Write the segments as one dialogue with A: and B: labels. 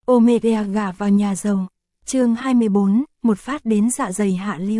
A: Omega gả vào nhà giàu. Chương 24, một phát đến dạ dày hạ lưu.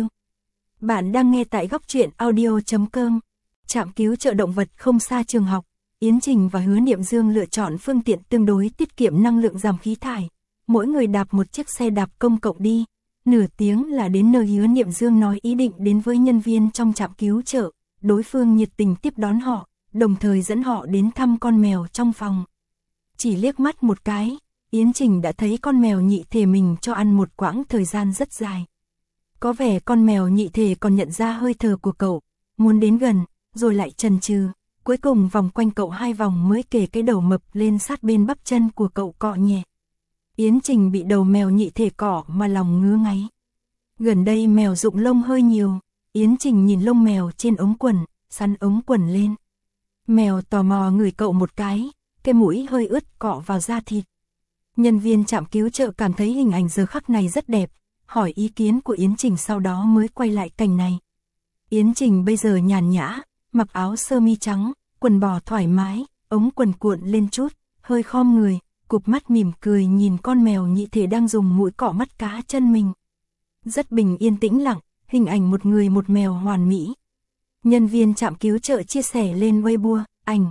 A: Bạn đang nghe tại góc truyện audio.com. Trạm cứu trợ động vật không xa trường học. Yến Trình và Hứa Niệm Dương lựa chọn phương tiện tương đối tiết kiệm năng lượng giảm khí thải. Mỗi người đạp một chiếc xe đạp công cộng đi. Nửa tiếng là đến nơi Hứa Niệm Dương nói ý định đến với nhân viên trong trạm cứu trợ. Đối phương nhiệt tình tiếp đón họ, đồng thời dẫn họ đến thăm con mèo trong phòng. Chỉ liếc mắt một cái, Yến Trình đã thấy con mèo nhị thể mình cho ăn một quãng thời gian rất dài. Có vẻ con mèo nhị thể còn nhận ra hơi thở của cậu, muốn đến gần, rồi lại chần chừ, cuối cùng vòng quanh cậu 2 vòng mới kề cái đầu mập lên sát bên bắp chân của cậu cọ nhẹ. Yến Trình bị đầu mèo nhị thể cọ mà lòng ngứa ngáy. Gần đây mèo rụng lông hơi nhiều, Yến Trình nhìn lông mèo trên ống quần, sắn ống quần lên. Mèo tò mò ngửi cậu một cái mũi hơi ướt cọ vào da thịt. Nhân viên trạm cứu trợ cảm thấy hình ảnh giờ khắc này rất đẹp, hỏi ý kiến của Yến Trình sau đó mới quay lại cảnh này. Yến Trình bây giờ nhàn nhã, mặc áo sơ mi trắng, quần bò thoải mái, ống quần cuộn lên chút, hơi khom người, cụp mắt mỉm cười nhìn con mèo nhị thể đang dùng mũi cọ mắt cá chân mình. Rất bình yên tĩnh lặng, hình ảnh một người một mèo hoàn mỹ. Nhân viên trạm cứu trợ chia sẻ lên Weibo, ảnh,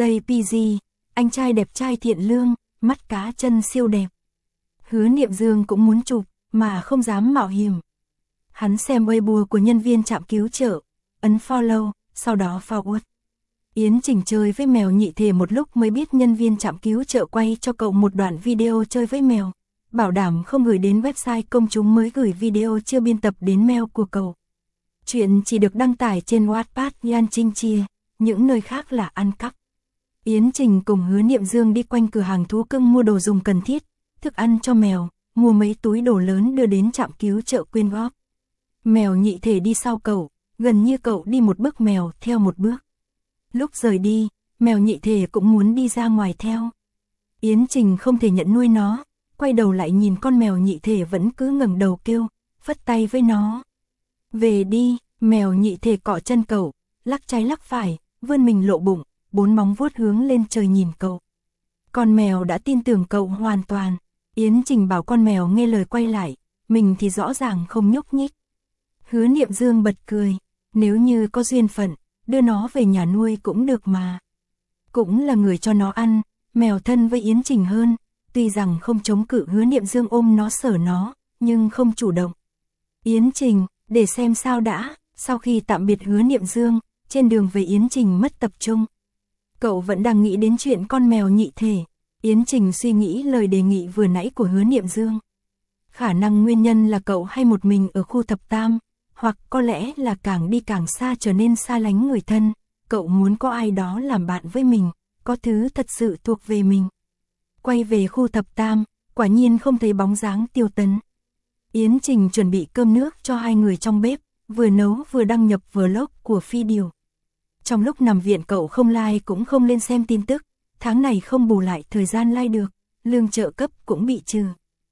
A: JPG, anh trai đẹp trai thiện lương, mắt cá chân siêu đẹp. Hứa Niệm Dương cũng muốn chụp, mà không dám mạo hiểm. Hắn xem Weibo của nhân viên trạm cứu trợ, ấn follow, sau đó forward. Yến Trình chơi với mèo nhị thể một lúc mới biết nhân viên trạm cứu trợ quay cho cậu một đoạn video chơi với mèo. Bảo đảm không gửi đến website công chúng mới gửi video chưa biên tập đến mail của cậu. Chuyện chỉ được đăng tải trên Wattpad Yan Trinh Chia, những nơi khác là ăn cắp. Yến Trình cùng Hứa Niệm Dương đi quanh cửa hàng thú cưng mua đồ dùng cần thiết, thức ăn cho mèo, mua mấy túi đồ lớn đưa đến trạm cứu trợ quyên góp. Mèo nhị thể đi sau cậu, gần như cậu đi một bước mèo theo một bước. Lúc rời đi, mèo nhị thể cũng muốn đi ra ngoài theo. Yến Trình không thể nhận nuôi nó, quay đầu lại nhìn con mèo nhị thể vẫn cứ ngẩng đầu kêu, phất tay với nó. Về đi, mèo nhị thể cọ chân cậu, lắc trái lắc phải, vươn mình lộ bụng, 4 móng vuốt hướng lên trời nhìn cậu. Con mèo đã tin tưởng cậu hoàn toàn. Yến Trình bảo con mèo nghe lời quay lại, mình thì rõ ràng không nhúc nhích. Hứa Niệm Dương bật cười, nếu như có duyên phận, đưa nó về nhà nuôi cũng được mà. Cũng là người cho nó ăn, mèo thân với Yến Trình hơn, tuy rằng không chống cự Hứa Niệm Dương ôm nó sờ nó, nhưng không chủ động. Yến Trình, để xem sao đã, sau khi tạm biệt Hứa Niệm Dương, trên đường về Yến Trình mất tập trung. Cậu vẫn đang nghĩ đến chuyện con mèo nhị thể. Yến Trình suy nghĩ lời đề nghị vừa nãy của Hứa Niệm Dương. Khả năng nguyên nhân là cậu hay một mình ở khu thập tam, hoặc có lẽ là càng đi càng xa trở nên xa lánh người thân. Cậu muốn có ai đó làm bạn với mình, có thứ thật sự thuộc về mình. Quay về khu thập tam, quả nhiên không thấy bóng dáng Tiêu Tấn. Yến Trình chuẩn bị cơm nước cho 2 người trong bếp, vừa nấu vừa đăng nhập vlog của Phi Điều. Trong lúc nằm viện cậu không like cũng không lên xem tin tức, tháng này không bù lại thời gian like được, lương trợ cấp cũng bị trừ.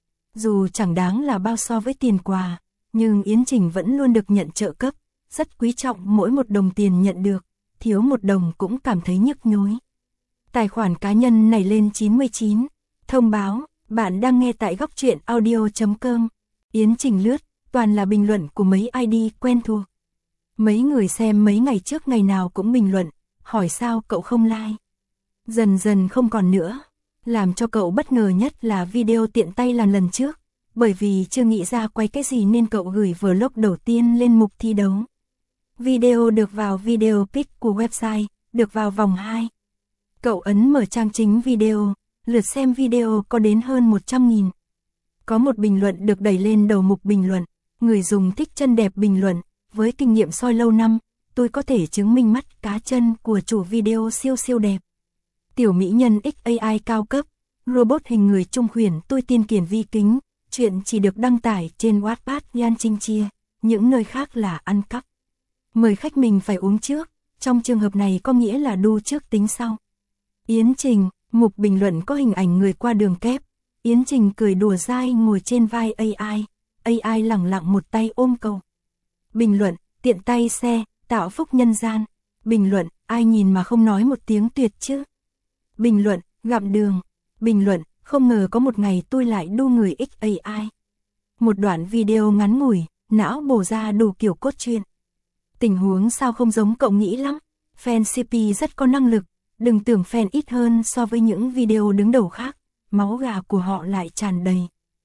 A: Dù chẳng đáng là bao so với tiền quà, nhưng Yến Trình vẫn luôn được nhận trợ cấp, rất quý trọng mỗi một đồng tiền nhận được, thiếu một đồng cũng cảm thấy nhức nhối. Tài khoản cá nhân này lên 99, thông báo, bạn đang nghe tại góc truyện audio.com. Yến Trình lướt, toàn là bình luận của mấy ID quen thuộc. Mấy người xem mấy ngày trước ngày nào cũng bình luận, hỏi sao cậu không like. Dần dần không còn nữa, làm cho cậu bất ngờ nhất là video tiện tay làm lần trước, bởi vì chưa nghĩ ra quay cái gì nên cậu gửi vlog đầu tiên lên mục thi đấu. Video được vào video pick của website, được vào vòng 2. Cậu ấn mở trang chính video, lượt xem video có đến hơn 100.000. Có một bình luận được đẩy lên đầu mục bình luận, người dùng thích chân đẹp bình luận, với kinh nghiệm soi lâu năm, tôi có thể chứng minh mắt cá chân của chủ video siêu siêu đẹp. Tiểu mỹ nhân XAI cao cấp, robot hình người trung khuyển tôi tiên kiển vi kính, chuyện chỉ được đăng tải trên Wattpad Yan Trinh Chia, những nơi khác là ăn cắp. Mời khách mình phải uống trước, trong trường hợp này có nghĩa là đu trước tính sau. Yến Trình, mục bình luận có hình ảnh người qua đường kép, Yến Trình cười đùa dai ngồi trên vai AI, AI lẳng lặng một tay ôm cậu. Bình luận, tiện tay xe, tạo phúc nhân gian. Bình luận, ai nhìn mà không nói một tiếng tuyệt chứ. Bình luận, gặm đường. Bình luận, không ngờ có một ngày tôi lại đu người XAI. Một đoạn video ngắn ngủi, não bổ ra đủ kiểu cốt truyện. Tình huống sao không giống cậu nghĩ lắm. Fan CP rất có năng lực, đừng tưởng fan ít hơn so với những video đứng đầu khác, máu gà của họ lại tràn đầy.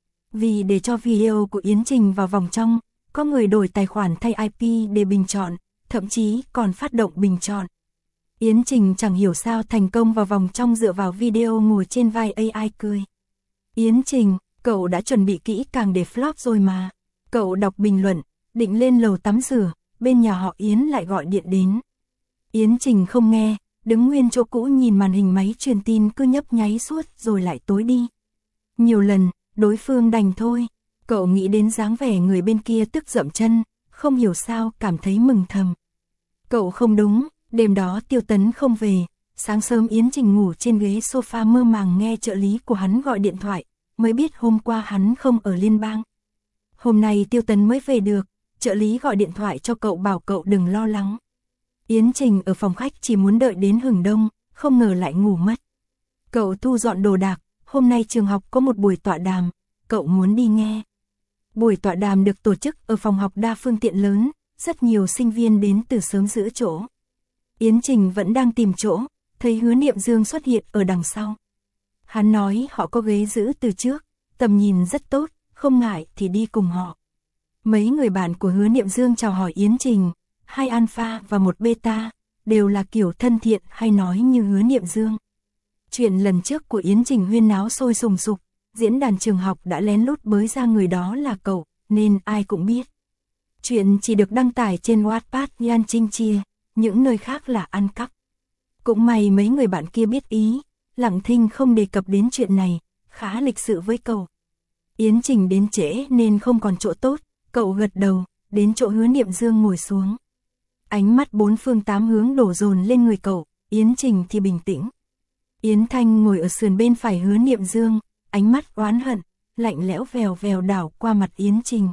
A: Vì để cho video của Yến Trình vào vòng trong, có người đổi tài khoản thay IP để bình chọn, thậm chí còn phát động bình chọn. Yến Trình chẳng hiểu sao thành công vào vòng trong dựa vào video ngồi trên vai AI cười. Yến Trình, cậu đã chuẩn bị kỹ càng để flop rồi mà. Cậu đọc bình luận, định lên lầu tắm rửa, bên nhà họ Yến lại gọi điện đến. Yến Trình không nghe, đứng nguyên chỗ cũ nhìn màn hình máy truyền tin cứ nhấp nháy suốt rồi lại tối đi. Nhiều lần, đối phương đành thôi. Cậu nghĩ đến dáng vẻ người bên kia tức dậm chân, không hiểu sao cảm thấy mừng thầm. Cậu không đúng, đêm đó Tiêu Tấn không về, sáng sớm Yến Trình ngủ trên ghế sofa mơ màng nghe trợ lý của hắn gọi điện thoại, mới biết hôm qua hắn không ở liên bang. Hôm nay Tiêu Tấn mới về được, trợ lý gọi điện thoại cho cậu bảo cậu đừng lo lắng. Yến Trình ở phòng khách chỉ muốn đợi đến hừng đông, không ngờ lại ngủ mất. Cậu thu dọn đồ đạc, hôm nay trường học có một buổi tọa đàm, cậu muốn đi nghe. Buổi tọa đàm được tổ chức ở phòng học đa phương tiện lớn, rất nhiều sinh viên đến từ sớm giữ chỗ. Yến Trình vẫn đang tìm chỗ, thấy Hứa Niệm Dương xuất hiện ở đằng sau. Hắn nói họ có ghế giữ từ trước, tầm nhìn rất tốt, không ngại thì đi cùng họ. Mấy người bạn của Hứa Niệm Dương chào hỏi Yến Trình, 2 alpha và 1 beta, đều là kiểu thân thiện hay nói như Hứa Niệm Dương. Chuyện lần trước của Yến Trình huyên náo sôi sùng sục, diễn đàn trường học đã lén lút bới ra người đó là cậu, nên ai cũng biết. Chuyện chỉ được đăng tải trên Wattpad Yan Trinh Chia, những nơi khác là ăn cắp. Cũng may mấy người bạn kia biết ý, lặng thinh không đề cập đến chuyện này, khá lịch sự với cậu. Yến Trình đến trễ nên không còn chỗ tốt, cậu gật đầu, đến chỗ Hứa Niệm Dương ngồi xuống. Ánh mắt 4 phương 8 hướng đổ dồn lên người cậu, Yến Trình thì bình tĩnh. Yến Thanh ngồi ở sườn bên phải Hứa Niệm Dương, ánh mắt oán hận, lạnh lẽo vèo vèo đảo qua mặt Yến Trình.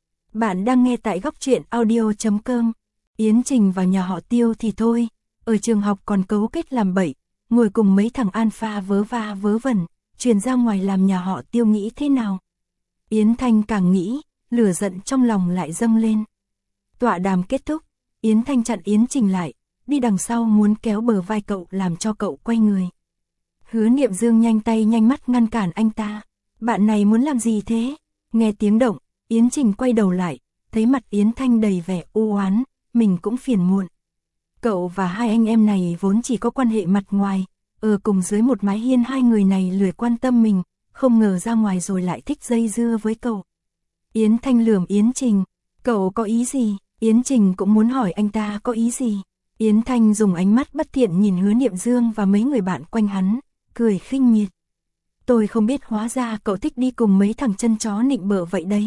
A: Bạn đang nghe tại góc truyện audio.com. Yến Trình vào nhà họ Tiêu thì thôi, ở trường học còn cấu kết làm bậy, ngồi cùng mấy thằng alpha vớ va vớ vẩn, truyền ra ngoài làm nhà họ Tiêu nghĩ thế nào. Yến Thanh càng nghĩ, lửa giận trong lòng lại dâng lên. Tọa đàm kết thúc, Yến Thanh chặn Yến Trình lại, đi đằng sau muốn kéo bờ vai cậu làm cho cậu quay người. Hứa Niệm Dương nhanh tay nhanh mắt ngăn cản anh ta. Bạn này muốn làm gì thế? Nghe tiếng động, Yến Trình quay đầu lại, thấy mặt Yến Thanh đầy vẻ u oán, mình cũng phiền muộn. Cậu và 2 anh em này vốn chỉ có quan hệ mặt ngoài, ở cùng dưới một mái hiên 2 người này lười quan tâm mình, không ngờ ra ngoài rồi lại thích dây dưa với cậu. Yến Thanh lườm Yến Trình, cậu có ý gì? Yến Trình cũng muốn hỏi anh ta có ý gì. Yến Thanh dùng ánh mắt bất thiện nhìn Hứa Niệm Dương và mấy người bạn quanh hắn, cười khinh miệt. Tôi không biết hóa ra cậu thích đi cùng mấy thằng chân chó nịnh bợ vậy đấy.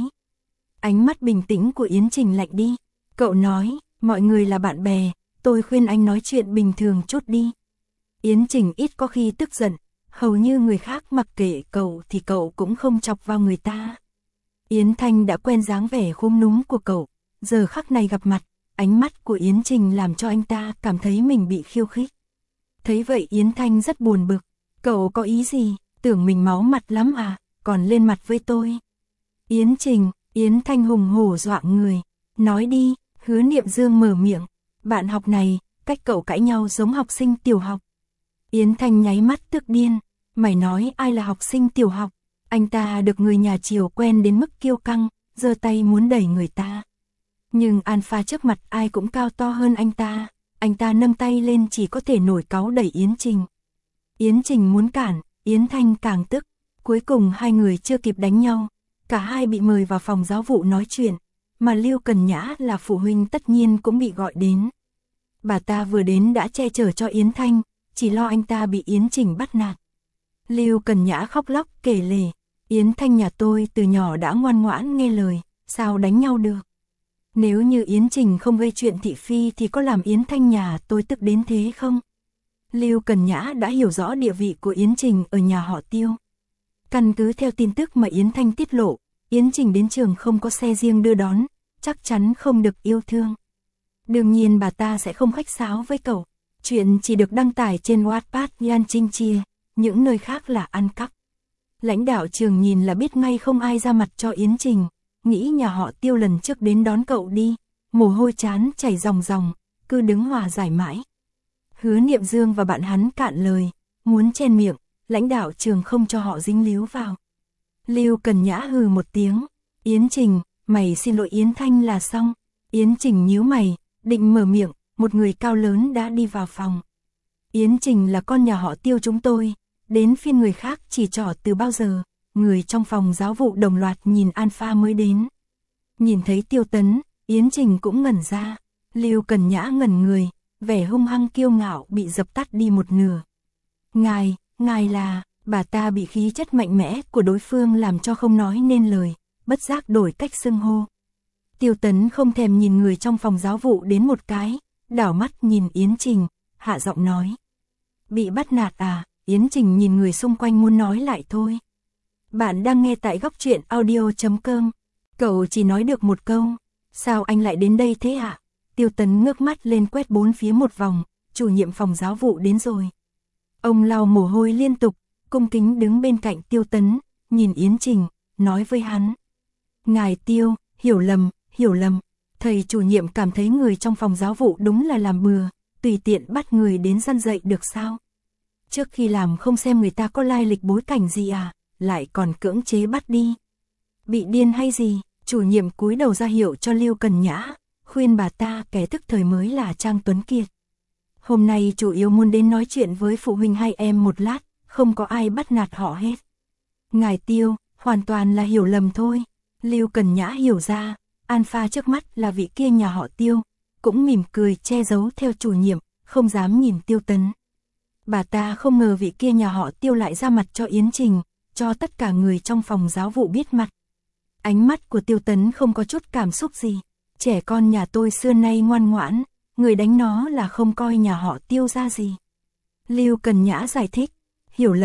A: Ánh mắt bình tĩnh của Yến Trình lạnh đi. Cậu nói, mọi người là bạn bè, tôi khuyên anh nói chuyện bình thường chút đi. Yến Trình ít có khi tức giận, hầu như người khác mặc kệ cậu thì cậu cũng không chọc vào người ta. Yến Thanh đã quen dáng vẻ khúm núm của cậu, giờ khắc này gặp mặt, ánh mắt của Yến Trình làm cho anh ta cảm thấy mình bị khiêu khích. Thấy vậy Yến Thanh rất buồn bực, cậu có ý gì, tưởng mình máu mặt lắm à, còn lên mặt với tôi. Yến Trình, Yến Thanh hùng hổ dọa người, nói đi. Hứa Niệm Dương mở miệng, bạn học này, cách cậu cãi nhau giống học sinh tiểu học. Yến Thanh nháy mắt tức điên, mày nói ai là học sinh tiểu học? Anh ta được người nhà chiều quen đến mức kiêu căng, giơ tay muốn đẩy người ta. Nhưng alpha trước mặt ai cũng cao to hơn anh ta nâng tay lên chỉ có thể nổi cáu đẩy Yến Trình. Yến Trình muốn cản, Yến Thanh càng tức, cuối cùng 2 người chưa kịp đánh nhau, cả hai bị mời vào phòng giáo vụ nói chuyện. Mà Lưu Cần Nhã là phụ huynh tất nhiên cũng bị gọi đến. Bà ta vừa đến đã che chở cho Yến Thanh, chỉ lo anh ta bị Yến Trình bắt nạt. Lưu Cần Nhã khóc lóc kể lể, Yến Thanh nhà tôi từ nhỏ đã ngoan ngoãn nghe lời, sao đánh nhau được. Nếu như Yến Trình không gây chuyện thị phi thì có làm Yến Thanh nhà tôi tức đến thế không? Lưu Cần Nhã đã hiểu rõ địa vị của Yến Trình ở nhà họ Tiêu. Căn cứ theo tin tức mà Yến Thanh tiết lộ, Yến Trình đến trường không có xe riêng đưa đón, chắc chắn không được yêu thương. Đương nhiên bà ta sẽ không khách sáo với cậu. Chuyện chỉ được đăng tải trên Wattpad Yan Trinh Chia, những nơi khác là ăn cắp. Lãnh đạo trường nhìn là biết ngay không ai ra mặt cho Yến Trình, nghĩ nhà họ Tiêu lần trước đến đón cậu đi, mồ hôi trán chảy ròng ròng, cứ đứng hòa giải mãi. Hứa Niệm Dương và bạn hắn cạn lời, muốn chen miệng, lãnh đạo trường không cho họ dính líu vào. Lưu Cần Nhã hừ một tiếng, Yến Trình, mày xin lỗi Yến Thanh là xong. Yến Trình nhíu mày, định mở miệng, một người cao lớn đã đi vào phòng. Yến Trình là con nhà họ Tiêu chúng tôi, đến phiên người khác chỉ trỏ từ bao giờ, người trong phòng giáo vụ đồng loạt nhìn Alpha mới đến. Nhìn thấy Tiêu Tấn, Yến Trình cũng ngẩn ra, Lưu Cần Nhã ngẩn người, vẻ hung hăng kiêu ngạo bị dập tắt đi một nửa. Ngài là, bà ta bị khí chất mạnh mẽ của đối phương làm cho không nói nên lời, bất giác đổi cách xưng hô. Tiêu Tấn không thèm nhìn người trong phòng giáo vụ đến một cái, đảo mắt nhìn Yến Trình, hạ giọng nói. Bị bắt nạt à? Yến Trình nhìn người xung quanh muốn nói lại thôi. Bạn đang nghe tại góc truyện audio.com. Cậu chỉ nói được một câu. Sao anh lại đến đây thế ạ? Tiêu Tấn ngước mắt lên quét bốn phía một vòng, chủ nhiệm phòng giáo vụ đến rồi. Ông lau mồ hôi liên tục, cung kính đứng bên cạnh Tiêu Tấn, nhìn Yến Trình, nói với hắn. Ngài Tiêu, hiểu lầm, thầy chủ nhiệm cảm thấy người trong phòng giáo vụ đúng là làm bừa, tùy tiện bắt người đến răn dạy được sao? Trước khi làm không xem người ta có lai lịch bối cảnh gì à, lại còn cưỡng chế bắt đi. Bị điên hay gì? Chủ nhiệm cúi đầu ra hiệu cho Lưu Cần Nhã, khuyên bà ta kẻ thức thời mới là Trang Tuấn Kiệt. Hôm nay chủ yếu muốn đến nói chuyện với phụ huynh hai em một lát, không có ai bắt nạt họ hết. Ngài Tiêu, hoàn toàn là hiểu lầm thôi. Lưu Cần Nhã hiểu ra, Alpha trước mắt là vị kia nhà họ Tiêu, cũng mỉm cười che giấu theo chủ nhiệm, không dám nhìn Tiêu Tấn. Bà ta không ngờ vị kia nhà họ Tiêu lại ra mặt cho Yến Trình, cho tất cả người trong phòng giáo vụ biết mặt. Ánh mắt của Tiêu Tấn không có chút cảm xúc gì. Trẻ con nhà tôi xưa nay ngoan ngoãn, người đánh nó là không coi nhà họ Tiêu ra gì. Lưu Cần Nhã giải thích, hiểu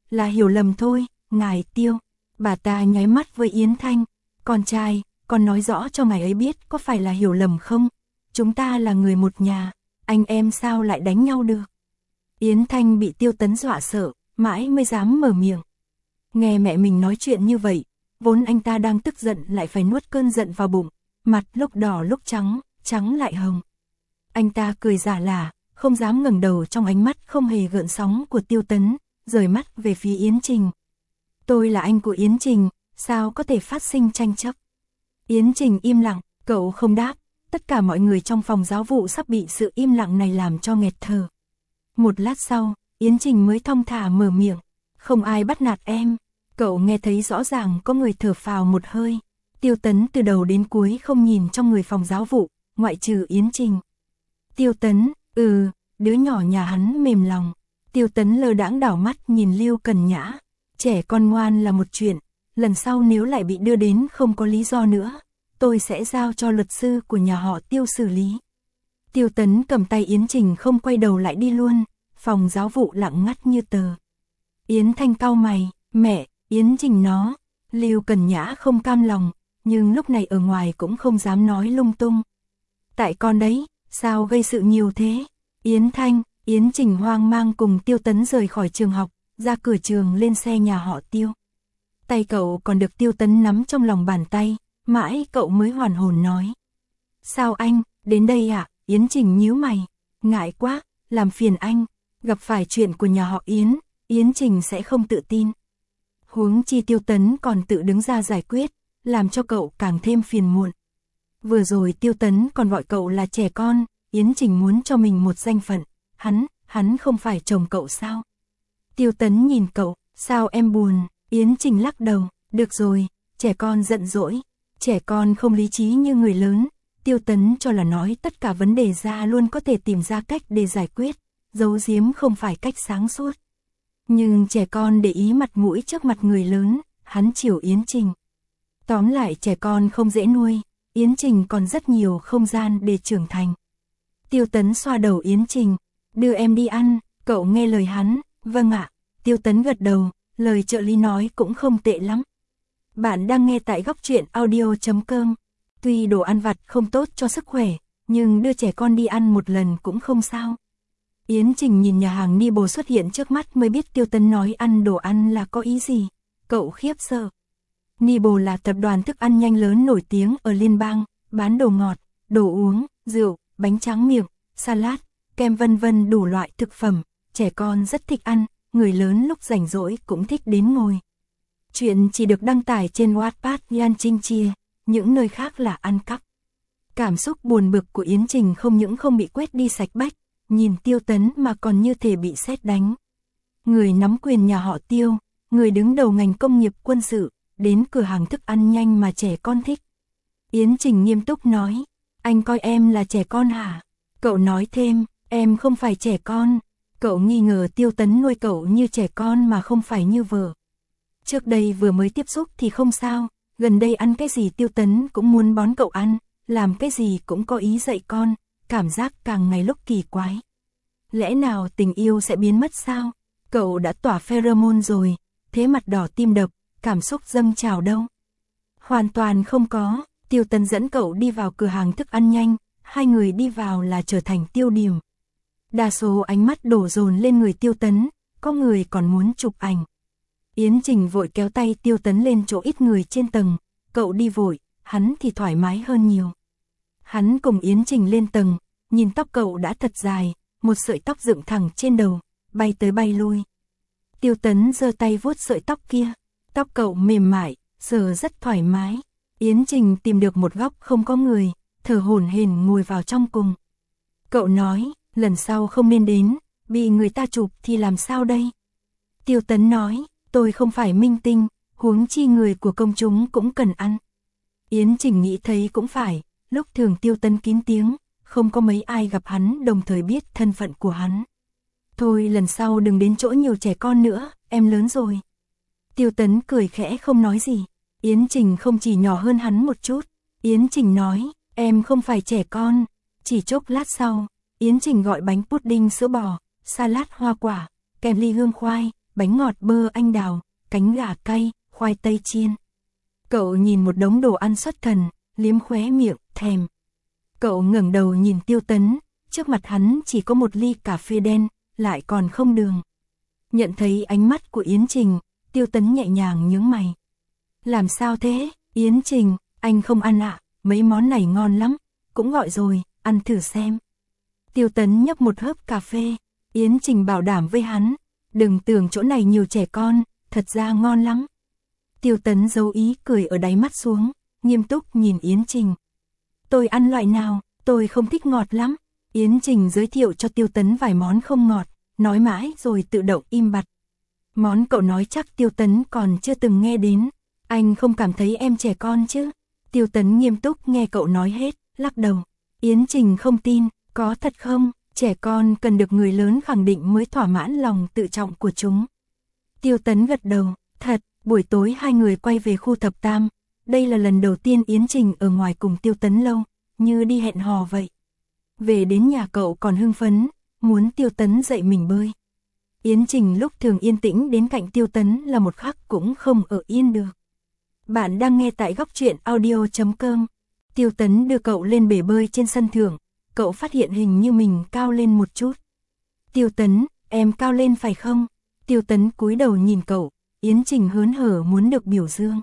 A: lầm thôi, ngài Tiêu. Bà ta nháy mắt với Yến Thanh, con trai, con nói rõ cho ngài ấy biết có phải là hiểu lầm không? Chúng ta là người một nhà, anh em sao lại đánh nhau được? Yến Thanh bị Tiêu Tấn dọa sợ, mãi mới dám mở miệng. Nghe mẹ mình nói chuyện như vậy, vốn anh ta đang tức giận lại phải nuốt cơn giận vào bụng, mặt lúc đỏ lúc trắng, trắng lại hồng. Anh ta cười giả lả, không dám ngẩng đầu trong ánh mắt không hề gợn sóng của Tiêu Tấn, rời mắt về phía Yến Trình. Tôi là anh của Yến Trình, sao có thể phát sinh tranh chấp? Yến Trình im lặng, cậu không đáp, tất cả mọi người trong phòng giáo vụ sắp bị sự im lặng này làm cho nghẹt thở. Một lát sau, Yến Trình mới thong thả mở miệng, không ai bắt nạt em. Cậu nghe thấy rõ ràng có người thở phào một hơi. Tiêu Tấn từ đầu đến cuối không nhìn trong người phòng giáo vụ, ngoại trừ Yến Trình. Tiêu Tấn, đứa nhỏ nhà hắn mềm lòng. Tiêu Tấn lơ đãng đảo mắt nhìn Lưu Cần Nhã. Trẻ con ngoan là một chuyện, lần sau nếu lại bị đưa đến không có lý do nữa, tôi sẽ giao cho luật sư của nhà họ Tiêu xử lý. Tiêu Tấn cầm tay Yến Trình không quay đầu lại đi luôn, phòng giáo vụ lặng ngắt như tờ. Yến Thanh cau mày, mẹ, Yến Trình nó. Lưu Cần Nhã không cam lòng, nhưng lúc này ở ngoài cũng không dám nói lung tung. Tại con đấy, sao gây sự nhiều thế? Yến Trình hoang mang cùng Tiêu Tấn rời khỏi trường học, ra cửa trường lên xe nhà họ Tiêu. Tay cậu còn được Tiêu Tấn nắm trong lòng bàn tay, mãi cậu mới hoàn hồn nói. Sao anh, đến đây ạ? Yến Trình nhíu mày, ngại quá, làm phiền anh, gặp phải chuyện của nhà họ Yến, Yến Trình sẽ không tự tin. Huống chi Tiêu Tấn còn tự đứng ra giải quyết, làm cho cậu càng thêm phiền muộn. Vừa rồi Tiêu Tấn còn gọi cậu là trẻ con, Yến Trình muốn cho mình một danh phận, hắn không phải chồng cậu sao? Tiêu Tấn nhìn cậu, sao em buồn? Yến Trình lắc đầu, được rồi, trẻ con giận dỗi, trẻ con không lý trí như người lớn. Tiêu Tấn cho là nói tất cả vấn đề ra luôn có thể tìm ra cách để giải quyết, giấu giếm không phải cách sáng suốt. Nhưng trẻ con để ý mặt mũi trước mặt người lớn, hắn chiều Yến Trình. Tóm lại trẻ con không dễ nuôi, Yến Trình còn rất nhiều không gian để trưởng thành. Tiêu Tấn xoa đầu Yến Trình, đưa em đi ăn, cậu nghe lời hắn, vâng ạ. Tiêu Tấn gật đầu, lời trợ lý nói cũng không tệ lắm. Bạn đang nghe tại góc truyện audio.com. Tuy đồ ăn vặt không tốt cho sức khỏe, nhưng đưa trẻ con đi ăn một lần cũng không sao. Yến Trình nhìn nhà hàng Ni Bồ xuất hiện trước mắt mới biết Tiêu Tấn nói ăn đồ ăn là có ý gì. cậu khiếp sợ. Nibble là tập đoàn thức ăn nhanh lớn nổi tiếng ở liên bang, bán đồ ngọt, đồ uống, rượu, bánh tráng miệng, salad, kem vân vân đủ loại thực phẩm, trẻ con rất thích ăn, người lớn lúc rảnh rỗi cũng thích đến ngồi. Chuyện chỉ được đăng tải trên Wattpad Yan Trinh Chia, những nơi khác là ăn cắp. Cảm xúc buồn bực của Yến Trình không những không bị quét đi sạch bách, nhìn Tiêu Tấn mà còn như thể bị sét đánh. Người nắm quyền nhà họ Tiêu, người đứng đầu ngành công nghiệp quân sự, đến cửa hàng thức ăn nhanh mà trẻ con thích. Yến Trình nghiêm túc nói, anh coi em là trẻ con hả? Cậu nói thêm, em không phải trẻ con. Cậu nghi ngờ Tiêu Tấn nuôi cậu như trẻ con mà không phải như vợ. Trước đây vừa mới tiếp xúc thì không sao, gần đây ăn cái gì Tiêu Tấn cũng muốn bón cậu ăn, làm cái gì cũng có ý dạy con, cảm giác càng ngày lúc kỳ quái. Lẽ nào tình yêu sẽ biến mất sao? Cậu đã tỏa pheromone rồi, thế mặt đỏ tim đập, cảm xúc dâng trào đâu? Hoàn toàn không có. Tiêu Tấn dẫn cậu đi vào cửa hàng thức ăn nhanh, hai người đi vào là trở thành tiêu điểm. Đa số ánh mắt đổ dồn lên người Tiêu Tấn, có người còn muốn chụp ảnh. Yến Trình vội kéo tay Tiêu Tấn lên chỗ ít người trên tầng, cậu đi vội, hắn thì thoải mái hơn nhiều. Hắn cùng Yến Trình lên tầng, nhìn tóc cậu đã thật dài, một sợi tóc dựng thẳng trên đầu, bay tới bay lui. Tiêu Tấn giơ tay vuốt sợi tóc kia, tóc cậu mềm mại, sờ rất thoải mái. Yến Trình tìm được một góc không có người, thở hổn hển ngồi vào trong cùng. Cậu nói, lần sau không nên đến, bị người ta chụp thì làm sao đây? Tiêu Tấn nói, tôi không phải minh tinh, huống chi người của công chúng cũng cần ăn. Yến Trình nghĩ thấy cũng phải, lúc thường Tiêu Tấn kín tiếng, không có mấy ai gặp hắn đồng thời biết thân phận của hắn. Thôi lần sau đừng đến chỗ nhiều trẻ con nữa, em lớn rồi. Tiêu Tấn cười khẽ không nói gì. Yến Trình không chỉ nhỏ hơn hắn một chút. Yến Trình nói, em không phải trẻ con. Chỉ chốc lát sau, Yến Trình gọi bánh pudding sữa bò, salad hoa quả, kem ly hương khoai, bánh ngọt bơ anh đào, cánh gà cay, khoai tây chiên. Cậu nhìn một đống đồ ăn xuất thần, liếm khóe miệng, thèm. Cậu ngẩng đầu nhìn Tiêu Tấn, trước mặt hắn chỉ có một ly cà phê đen, lại còn không đường. Nhận thấy ánh mắt của Yến Trình, Tiêu Tấn nhẹ nhàng nhướng mày. Làm sao thế, Yến Trình, anh không ăn ạ, mấy món này ngon lắm, cũng gọi rồi, ăn thử xem. Tiêu Tấn nhấp một hớp cà phê, Yến Trình bảo đảm với hắn, đừng tưởng chỗ này nhiều trẻ con, thật ra ngon lắm. Tiêu Tấn giấu ý cười ở đáy mắt xuống, nghiêm túc nhìn Yến Trình. Tôi ăn loại nào, tôi không thích ngọt lắm. Yến Trình giới thiệu cho Tiêu Tấn vài món không ngọt, nói mãi rồi tự động im bặt. Món cậu nói chắc Tiêu Tấn còn chưa từng nghe đến. Anh không cảm thấy em trẻ con chứ? Tiêu Tấn nghiêm túc nghe cậu nói hết, lắc đầu. Yến Trình không tin, có thật không? Trẻ con cần được người lớn khẳng định mới thỏa mãn lòng tự trọng của chúng. Tiêu Tấn gật đầu, thật. Buổi tối hai người quay về khu thập tam. Đây là lần đầu tiên Yến Trình ở ngoài cùng Tiêu Tấn lâu, như đi hẹn hò vậy. Về đến nhà cậu còn hưng phấn, muốn Tiêu Tấn dạy mình bơi. Yến Trình lúc thường yên tĩnh đến cạnh Tiêu Tấn là một khắc cũng không ở yên được. Bạn đang nghe tại góc truyện audio.com. Tiêu Tấn đưa cậu lên bể bơi trên sân thượng, cậu phát hiện hình như mình cao lên một chút. Tiêu Tấn, em cao lên phải không? Tiêu Tấn cúi đầu nhìn cậu, Yến Trình hớn hở muốn được biểu dương.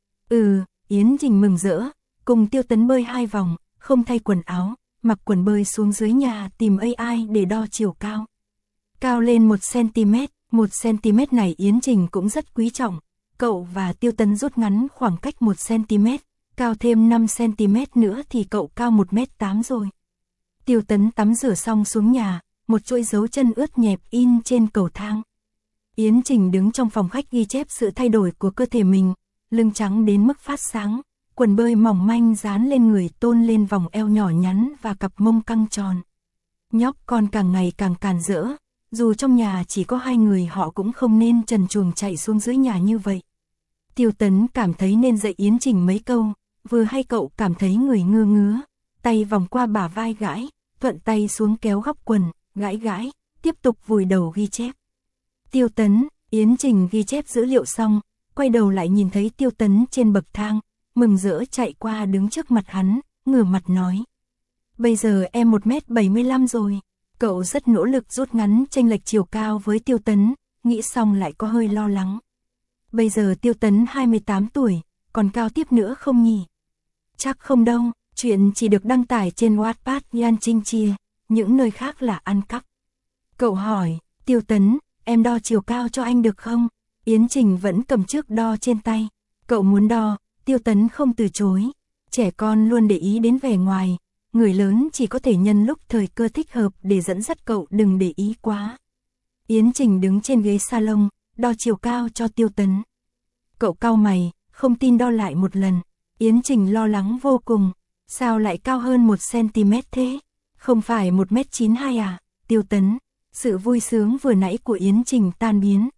A: Yến Trình mừng rỡ, cùng Tiêu Tấn bơi 2 vòng, không thay quần áo, mặc quần bơi xuống dưới nhà tìm AI để đo chiều cao. Cao lên 1cm, 1cm này Yến Trình cũng rất quý trọng. Cậu và Tiêu Tấn rút ngắn khoảng cách 1cm, cao thêm 5cm nữa thì cậu cao 1m8 rồi. Tiêu Tấn tắm rửa xong xuống nhà, một chuỗi dấu chân ướt nhẹp in trên cầu thang. Yến Trình đứng trong phòng khách ghi chép sự thay đổi của cơ thể mình, lưng trắng đến mức phát sáng, quần bơi mỏng manh dán lên người tôn lên vòng eo nhỏ nhắn và cặp mông căng tròn. Nhóc con càng ngày càng càn rỡ, dù trong nhà chỉ có 2 người họ cũng không nên trần truồng chạy xuống dưới nhà như vậy. Tiêu Tấn cảm thấy nên dạy Yến Trình mấy câu, vừa hay cậu cảm thấy người ngứa ngứa, tay vòng qua bả vai gãi, thuận tay xuống kéo góc quần, gãi gãi, tiếp tục vùi đầu ghi chép. Tiêu Tấn, Yến Trình ghi chép dữ liệu xong, quay đầu lại nhìn thấy Tiêu Tấn trên bậc thang, mừng rỡ chạy qua đứng trước mặt hắn, ngửa mặt nói. Bây giờ em 1m75 rồi. Cậu rất nỗ lực rút ngắn chênh lệch chiều cao với Tiêu Tấn, nghĩ xong lại có hơi lo lắng. Bây giờ Tiêu Tấn 28 tuổi, còn cao tiếp nữa không nhỉ? Chắc không đâu, chuyện chỉ được đăng tải trên Wattpad Yan Trinh Chia, những nơi khác là ăn cắp. Cậu hỏi, Tiêu Tấn, em đo chiều cao cho anh được không? Yến Trình vẫn cầm chiếc đo trên tay. Cậu muốn đo, Tiêu Tấn không từ chối. Trẻ con luôn để ý đến vẻ ngoài, người lớn chỉ có thể nhân lúc thời cơ thích hợp để dẫn dắt cậu đừng để ý quá. Yến Trình đứng trên ghế salon, đo chiều cao cho Tiêu Tấn. Cậu cau mày, không tin đo lại một lần. Yến Trình lo lắng vô cùng. Sao lại cao hơn 1cm thế? Không phải 1m92 à? Tiêu Tấn, sự vui sướng vừa nãy của Yến Trình tan biến.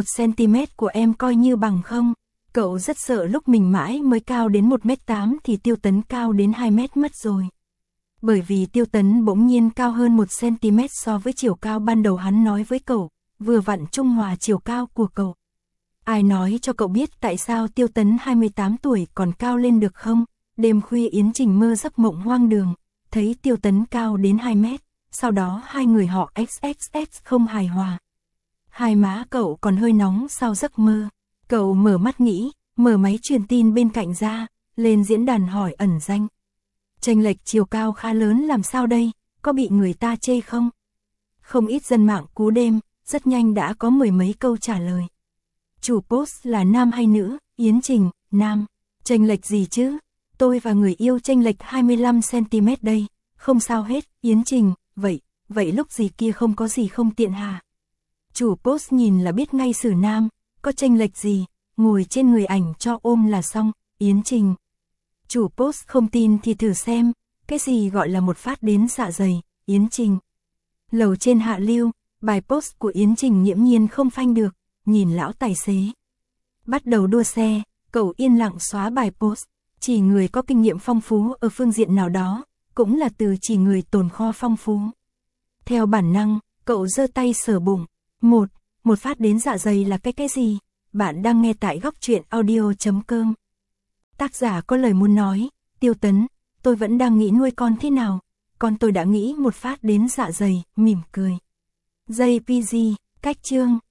A: 1cm của em coi như bằng không? Cậu rất sợ lúc mình mãi mới cao đến 1m8 thì Tiêu Tấn cao đến 2m mất rồi. Bởi vì Tiêu Tấn bỗng nhiên cao hơn 1cm so với chiều cao ban đầu hắn nói với cậu, vừa vặn trung hòa chiều cao của cậu. Ai nói cho cậu biết tại sao Tiêu Tấn 28 tuổi còn cao lên được không? Đêm khuya Yến Trình mơ giấc mộng hoang đường, thấy Tiêu Tấn cao đến 2 mét, sau đó hai người họ XXX không hài hòa. Hai má cậu còn hơi nóng sau giấc mơ. Cậu mở mắt nghĩ, mở máy truyền tin bên cạnh ra, lên diễn đàn hỏi ẩn danh. Chênh lệch chiều cao khá lớn làm sao đây, có bị người ta chê không? Không ít dân mạng cú đêm, rất nhanh đã có mười mấy câu trả lời. Chủ post là nam hay nữ? Yến Trình, nam. Chênh lệch gì chứ? Tôi và người yêu chênh lệch 25cm đây, không sao hết. Yến Trình, vậy lúc gì kia không có gì không tiện hả? Chủ post nhìn là biết ngay xử nam, có chênh lệch gì, ngồi trên người ảnh cho ôm là xong. Yến Trình. Chủ post không tin thì thử xem, cái gì gọi là một phát đến dạ dày. Yến Trình. Lầu trên hạ lưu, bài post của Yến Trình nghiễm nhiên không phanh được, nhìn lão tài xế. Bắt đầu đua xe, cậu yên lặng xóa bài post, chỉ người có kinh nghiệm phong phú ở phương diện nào đó, cũng là từ chỉ người tồn kho phong phú. Theo bản năng, cậu giơ tay sờ bụng. Một phát đến dạ dày là cái gì? Bạn đang nghe tại góc truyện audio.com. Tác giả có lời muốn nói, Tiêu Tấn, tôi vẫn đang nghĩ nuôi con thế nào. Con tôi đã nghĩ một phát đến dạ dày, mỉm cười. JPG, cách chương.